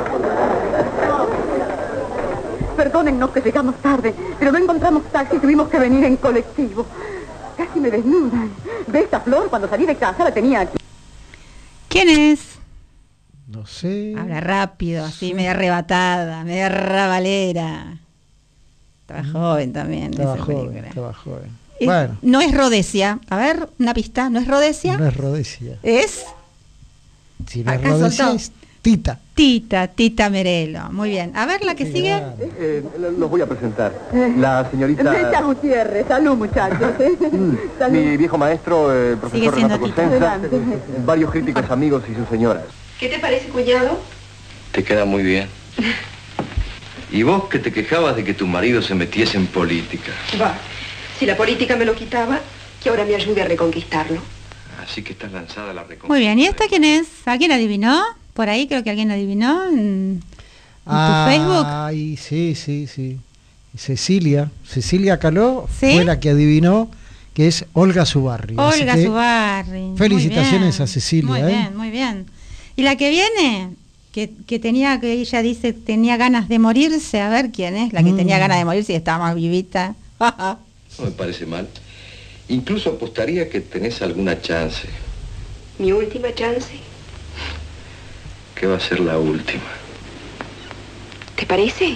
Speaker 9: Perdónennos que llegamos tarde, pero no encontramos taxi y tuvimos que venir en colectivo. Casi me desnudan. ¿Ve esta flor? Cuando salí de casa la tenía aquí.
Speaker 15: ¿Quién es?
Speaker 5: No sé.
Speaker 15: Habla rápido, así, media arrebatada, media rabalera. Estaba joven también.
Speaker 5: Estaba joven. Bueno.
Speaker 4: No es Rhodesia. A ver, una pista. ¿No es Rhodesia?
Speaker 5: No es Rhodesia.
Speaker 4: ¿Es?
Speaker 5: Si no es
Speaker 4: Acá
Speaker 5: Rhodesia,
Speaker 4: soltó.
Speaker 5: es Tita.
Speaker 4: Tita Merelo. Muy bien. A ver la que sigue.
Speaker 10: Los voy a presentar. La señorita...
Speaker 9: Rita Gutiérrez, salud muchachos. Salud.
Speaker 10: Mi viejo maestro, el
Speaker 4: Sigue
Speaker 10: profesor
Speaker 4: siendo
Speaker 10: Renato
Speaker 4: Tita.
Speaker 10: Cosenza,
Speaker 9: Adelante.
Speaker 10: varios críticos amigos y sus señoras.
Speaker 11: ¿Qué te parece, cuñado?
Speaker 12: Te queda muy bien. Y vos que te quejabas de que tu marido se metiese en política.
Speaker 11: Va. Si la política me lo quitaba, que ahora me ayude a reconquistarlo.
Speaker 12: Así que estás lanzada a la reconquista.
Speaker 15: Muy bien, ¿y esta quién es? ¿Alguien adivinó? Por ahí creo que alguien adivinó en tu Facebook.
Speaker 5: Ay, sí. Cecilia Caló
Speaker 15: ¿Sí?
Speaker 5: fue la que adivinó que es Olga Zubarry. Así
Speaker 15: Olga
Speaker 5: que
Speaker 15: Zubarry.
Speaker 5: felicitaciones
Speaker 15: Muy
Speaker 5: a Cecilia.
Speaker 15: bien, muy bien. ¿Y la que viene? Que ella dice tenía ganas de morirse. A ver quién es la que tenía ganas de morirse y estaba más vivita.
Speaker 12: No me parece mal. Incluso apostaría que tenés alguna chance.
Speaker 11: Mi última chance.
Speaker 12: Que va a ser la última.
Speaker 11: ¿Te parece?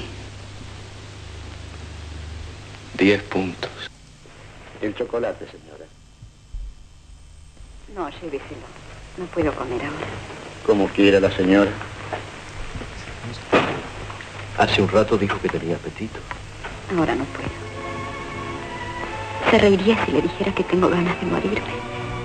Speaker 12: 10 puntos.
Speaker 10: El chocolate, señora.
Speaker 9: No, lléveselo. No puedo comer ahora.
Speaker 10: Como quiera la señora. Hace un rato dijo que tenía apetito.
Speaker 9: Ahora no puedo. Se reiría si le dijera que tengo ganas de morirme.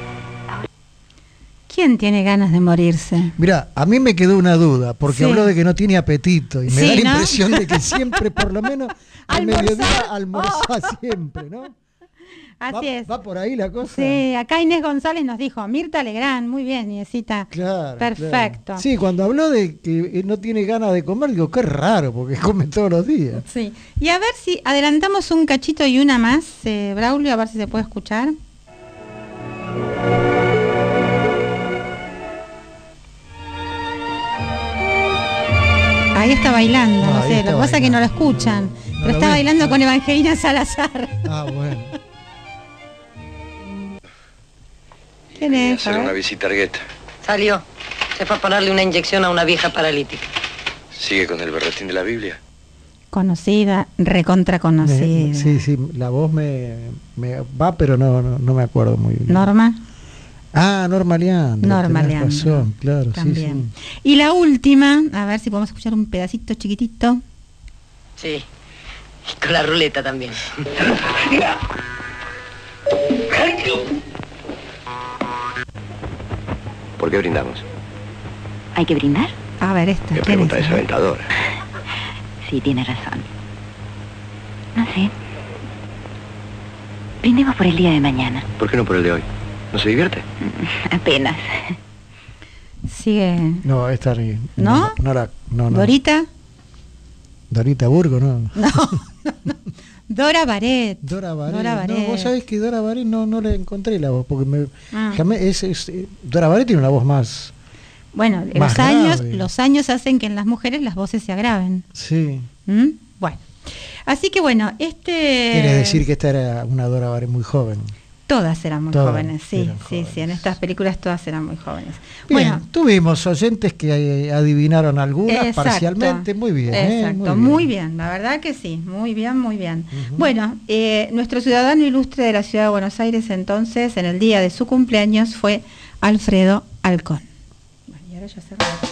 Speaker 15: ¿Quién tiene ganas de morirse?
Speaker 5: Mira, a mí me quedó una duda, porque
Speaker 15: Sí.
Speaker 5: habló de que no tiene apetito, y me
Speaker 15: Sí,
Speaker 5: da la
Speaker 15: ¿no?
Speaker 5: impresión de que siempre, por lo menos, al mediodía almorzá
Speaker 15: Oh.
Speaker 5: siempre, ¿no?
Speaker 15: Así es.
Speaker 5: ¿Va por ahí la cosa?
Speaker 15: Sí, acá Inés González nos dijo, Mirta Legrand, muy bien, Niesita.
Speaker 5: Claro,
Speaker 15: Perfecto.
Speaker 5: claro. Sí, cuando habló de que no tiene ganas de comer, digo, qué raro, porque come todos los días.
Speaker 15: Sí. Y a ver si adelantamos un cachito y una más, Braulio, a ver si se puede escuchar. Ahí está bailando, no
Speaker 5: Ahí
Speaker 15: sé,
Speaker 5: está
Speaker 15: lo que pasa es que no lo escuchan, pero
Speaker 5: lo
Speaker 15: está
Speaker 5: ven.
Speaker 15: bailando con Evangelina Salazar.
Speaker 5: Ah, bueno.
Speaker 15: ¿Quién
Speaker 12: Voy a
Speaker 15: es?
Speaker 12: hacer
Speaker 15: A ver.
Speaker 12: una visita a Argueta.
Speaker 13: Salió. Se fue a ponerle una inyección a una vieja paralítica.
Speaker 12: ¿Sigue con el berretín de la Biblia?
Speaker 15: Conocida, recontra conocida.
Speaker 5: Sí, la voz me va, pero no me acuerdo muy bien.
Speaker 15: Norma.
Speaker 5: Ah, Norma Leandro.
Speaker 15: Norma
Speaker 5: tenés
Speaker 15: Leandro,
Speaker 5: razón, claro,
Speaker 15: también.
Speaker 5: sí.
Speaker 15: Y la última, a ver si podemos escuchar un pedacito chiquitito.
Speaker 13: Sí. Y con la ruleta también.
Speaker 10: ¿Por qué brindamos?
Speaker 9: ¿Hay que brindar?
Speaker 15: A ver, esta.
Speaker 10: Qué
Speaker 15: ¿quién
Speaker 10: pregunta
Speaker 15: es?
Speaker 10: desaventadora.
Speaker 9: Sí, tiene razón. No sé. Brindemos por el día de mañana.
Speaker 10: ¿Por qué no por el de hoy? ¿No se divierte?
Speaker 9: Apenas.
Speaker 15: Sigue.
Speaker 5: No, esta
Speaker 15: ¿No?
Speaker 5: no.
Speaker 15: ¿Dorita?
Speaker 5: Dorita Burgo, no.
Speaker 15: No. Dora Baret.
Speaker 5: Dora Baret.
Speaker 15: Dora Baret.
Speaker 5: No, vos sabés que Dora Baret no la encontré la voz, porque
Speaker 15: Ah.
Speaker 5: jamás Dora Baret tiene una voz más.
Speaker 15: Bueno,
Speaker 5: Más grave.
Speaker 15: los años hacen que en las mujeres las voces se agraven.
Speaker 5: Sí.
Speaker 15: ¿Mm? Bueno. Así que bueno,
Speaker 5: Quiere decir que esta era una Dora Baret muy joven.
Speaker 15: todas eran muy
Speaker 5: Todas
Speaker 15: jóvenes, sí,
Speaker 5: eran
Speaker 15: sí, sí, en estas películas todas eran muy jóvenes.
Speaker 5: Bien,
Speaker 15: Bueno,
Speaker 5: tuvimos oyentes que adivinaron algunas
Speaker 15: exacto,
Speaker 5: parcialmente, muy bien.
Speaker 15: exacto, muy bien, la verdad que sí, muy bien, muy bien. Bueno, nuestro ciudadano ilustre de la ciudad de Buenos Aires entonces, en el día de su cumpleaños, fue Alfredo Alcón. Bueno, y ahora ya cerramos.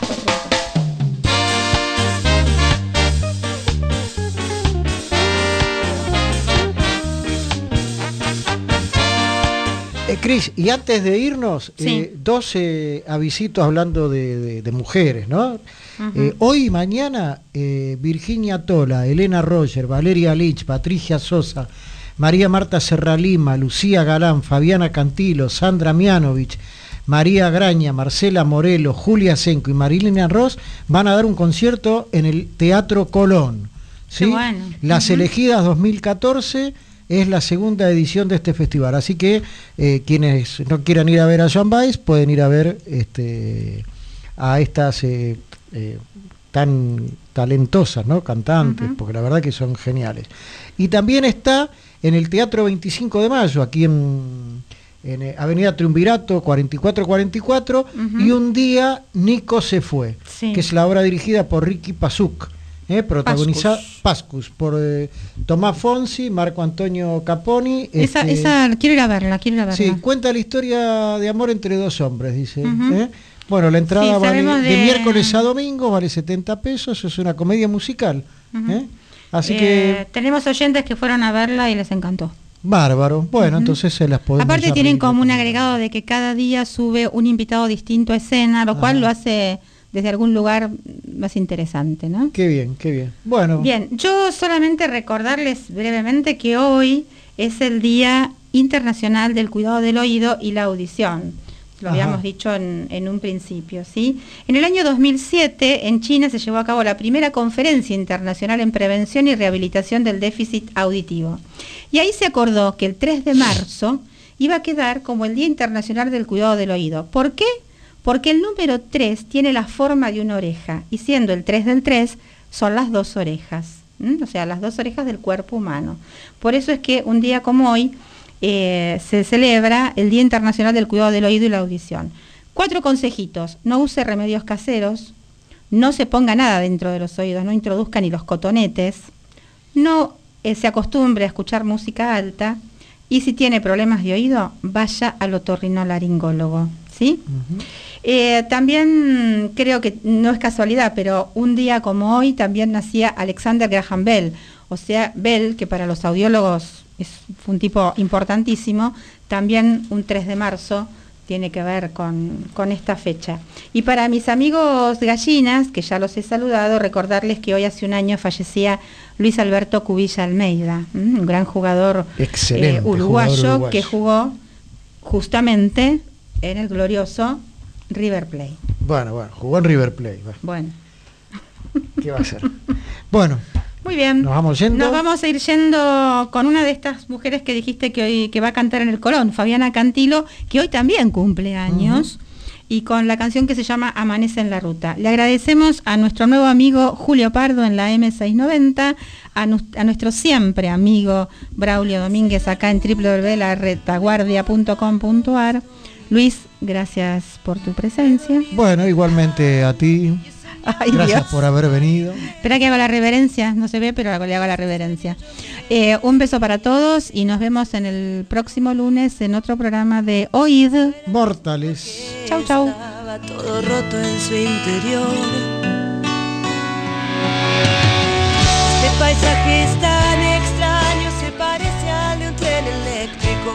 Speaker 5: Cris, y antes de irnos,
Speaker 15: Sí.
Speaker 5: dos avisitos hablando de mujeres, ¿no? Hoy y mañana, Virginia Tola, Elena Roger, Valeria Lich, Patricia Sosa, María Marta Serralima, Lucía Galán, Fabiana Cantilo, Sandra Mianovich, María Graña, Marcela Morelo, Julia Senco y Marilena Ross van a dar un concierto en el Teatro Colón. ¿Sí?
Speaker 15: Qué bueno.
Speaker 5: Las elegidas 2014 es la segunda edición de este festival, así que quienes no quieran ir a ver a Joan Baez pueden ir a ver a estas tan talentosas, ¿no? Cantantes, porque la verdad que son geniales. Y también está en el Teatro 25 de Mayo, aquí en Avenida Triunvirato 4444, y Un día Nico se fue,
Speaker 15: Sí.
Speaker 5: que es la obra dirigida por Ricky Pazuk. protagonizada Pascus por Tomás Fonsi, Marco Antonio Caponi.
Speaker 15: Esa quiero ir a verla.
Speaker 5: Sí, cuenta la historia de amor entre dos hombres, dice. Bueno, la entrada vale de miércoles a domingo, vale 70 pesos, es una comedia musical. Así que
Speaker 15: tenemos oyentes que fueron a verla y les encantó.
Speaker 5: Bárbaro. Bueno, entonces se las podemos.
Speaker 15: Aparte tienen como un agregado de que cada día sube un invitado distinto a escena, lo cual lo hace desde algún lugar más interesante, ¿no?
Speaker 5: Qué bien, qué bien. Bueno.
Speaker 15: Bien, yo solamente recordarles brevemente que hoy es el Día Internacional del Cuidado del Oído y la Audición. Lo habíamos dicho en un principio, ¿sí? En el año 2007, en China se llevó a cabo la primera conferencia internacional en prevención y rehabilitación del déficit auditivo. Y ahí se acordó que el 3 de marzo iba a quedar como el Día Internacional del Cuidado del Oído. ¿Por qué? Porque el número 3 tiene la forma de una oreja, y siendo el 3 del 3, son las 2 orejas, o sea, las 2 orejas del cuerpo humano. Por eso es que un día como hoy, se celebra el Día Internacional del Cuidado del Oído y la Audición. 4 consejitos: no use remedios caseros, no se ponga nada dentro de los oídos, no introduzca ni los cotonetes, no se acostumbre a escuchar música alta, y si tiene problemas de oído, vaya al otorrinolaringólogo, ¿sí? También creo que no es casualidad, pero un día como hoy también nacía Alexander Graham Bell, o sea, Bell, que para los audiólogos fue un tipo importantísimo. También un 3 de marzo tiene que ver con esta fecha. Y para mis amigos gallinas, que ya los he saludado, recordarles que hoy hace un año fallecía Luis Alberto Cubilla Almeida, un gran jugador uruguayo que jugó justamente en el glorioso River Plate.
Speaker 5: Bueno, jugó en River Plate.
Speaker 15: Bueno.
Speaker 5: ¿Qué va a hacer? Bueno.
Speaker 15: Muy bien.
Speaker 5: Nos vamos yendo.
Speaker 15: Nos vamos a ir yendo con una de estas mujeres que dijiste que hoy que va a cantar en el Colón, Fabiana Cantilo, que hoy también cumple años, y con la canción que se llama Amanece en la Ruta. Le agradecemos a nuestro nuevo amigo Julio Pardo en la M690, a nuestro siempre amigo Braulio Domínguez acá en www.laretaguardia.com.ar. Luis, gracias por tu presencia.
Speaker 5: Bueno, igualmente a ti.
Speaker 15: Ay,
Speaker 5: gracias
Speaker 15: Dios.
Speaker 5: por haber venido.
Speaker 15: Espera que haga la reverencia, no se ve, pero le hago la reverencia. Un beso para todos y nos vemos en el próximo lunes en otro programa de Oíd
Speaker 5: Mortales.
Speaker 15: Chau, chau.
Speaker 7: Estaba todo roto en su interior. Este paisaje es tan extraño, se parece al de un tren eléctrico.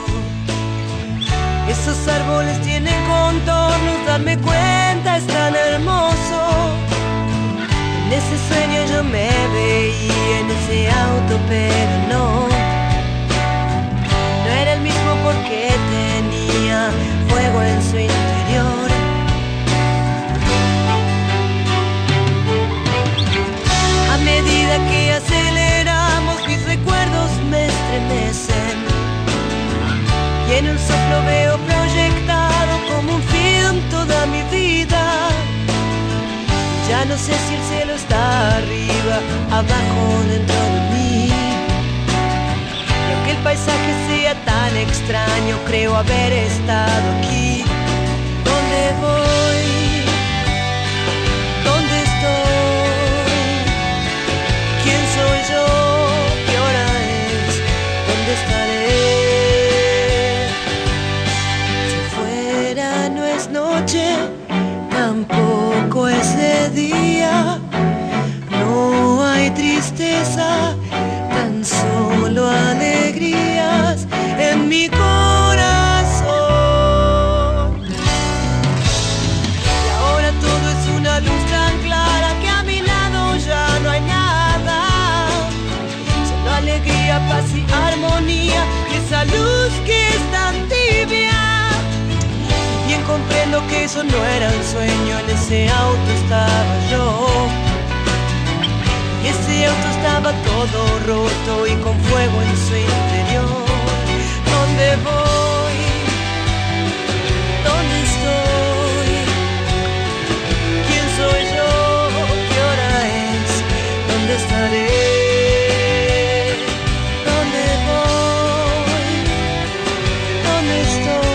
Speaker 7: Esos árboles tienen contornos, darme cuenta, es tan hermoso. En ese sueño yo me veía en ese auto, pero no era el mismo porque tenía fuego en su interior. A medida que aceleramos, mis recuerdos me estremecen, y en un soplo veo proyectado como un film toda mi vida. Ya no sé si el cielo está arriba, abajo, dentro de mí. Y aunque el paisaje sea tan extraño, creo haber estado aquí. ¿Dónde voy? ¿Dónde estoy? ¿Quién soy yo? ¿Qué hora es? ¿Dónde estaré? Si fuera no es noche, tampoco es de día, no hay tristeza, tan solo alegrías en mi corazón. Y ahora todo es una luz tan clara que a mi lado ya no hay nada, solo alegría, paz y armonía, y esa luz que es tan tibia. Bien comprendo que eso no era un sueño, en ese auto estaba yo. Y ese auto estaba todo roto y con fuego en su interior. ¿Dónde voy? ¿Dónde estoy? ¿Quién soy yo? ¿Qué hora es? ¿Dónde estaré? ¿Dónde voy? ¿Dónde estoy?